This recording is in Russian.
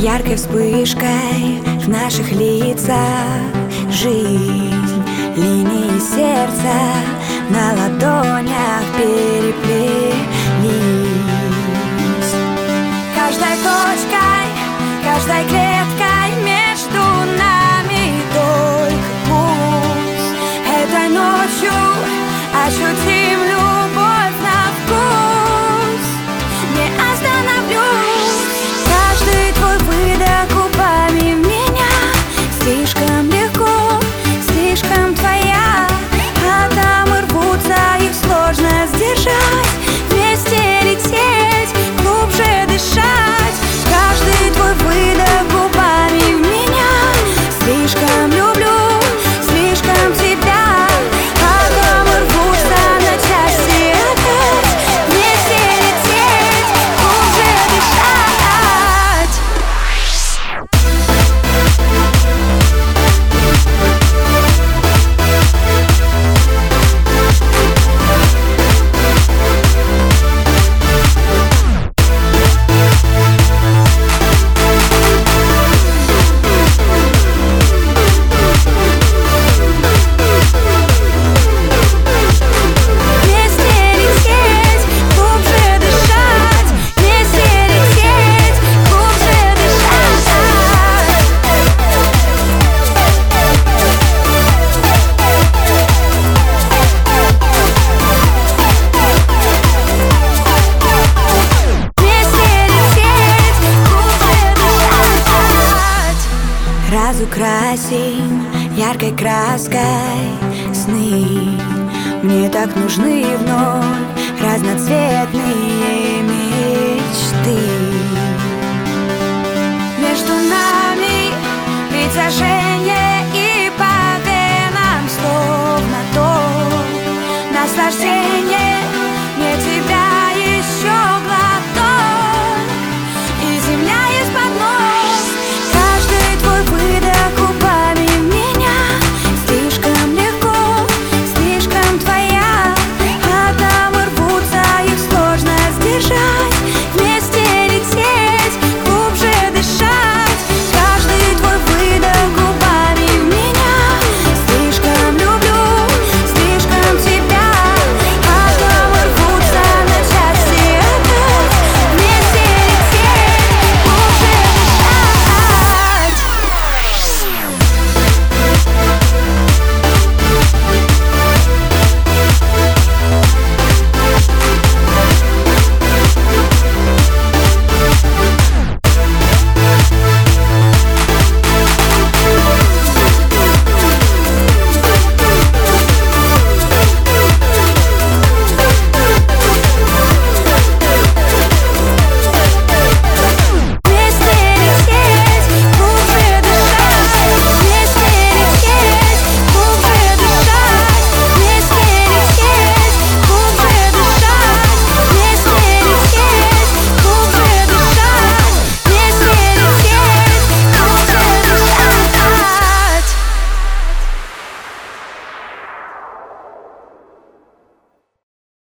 яркой вспышкой в наших лицах. Жизнь, линии сердца на ладонях переплелись. Каждой точкой, каждой клеткой между нами только путь. Этой ночью ощутим любовь на вкус. Не остановлюсь. Каждый твой выдох губами в меня слишком легко, слишком твоя. Атомы рвутся, их сложно сдержать. Вместе лететь, глубже дышать. Каждый твой выдох губами в меня. Слишком люблю, слишком тебя. Атомы рвутся на части опять. Вместе лететь, глубже дышать. Разукрасим яркой краской сны. Мне так нужны вновь разноцветные мечты. Между нами притяжение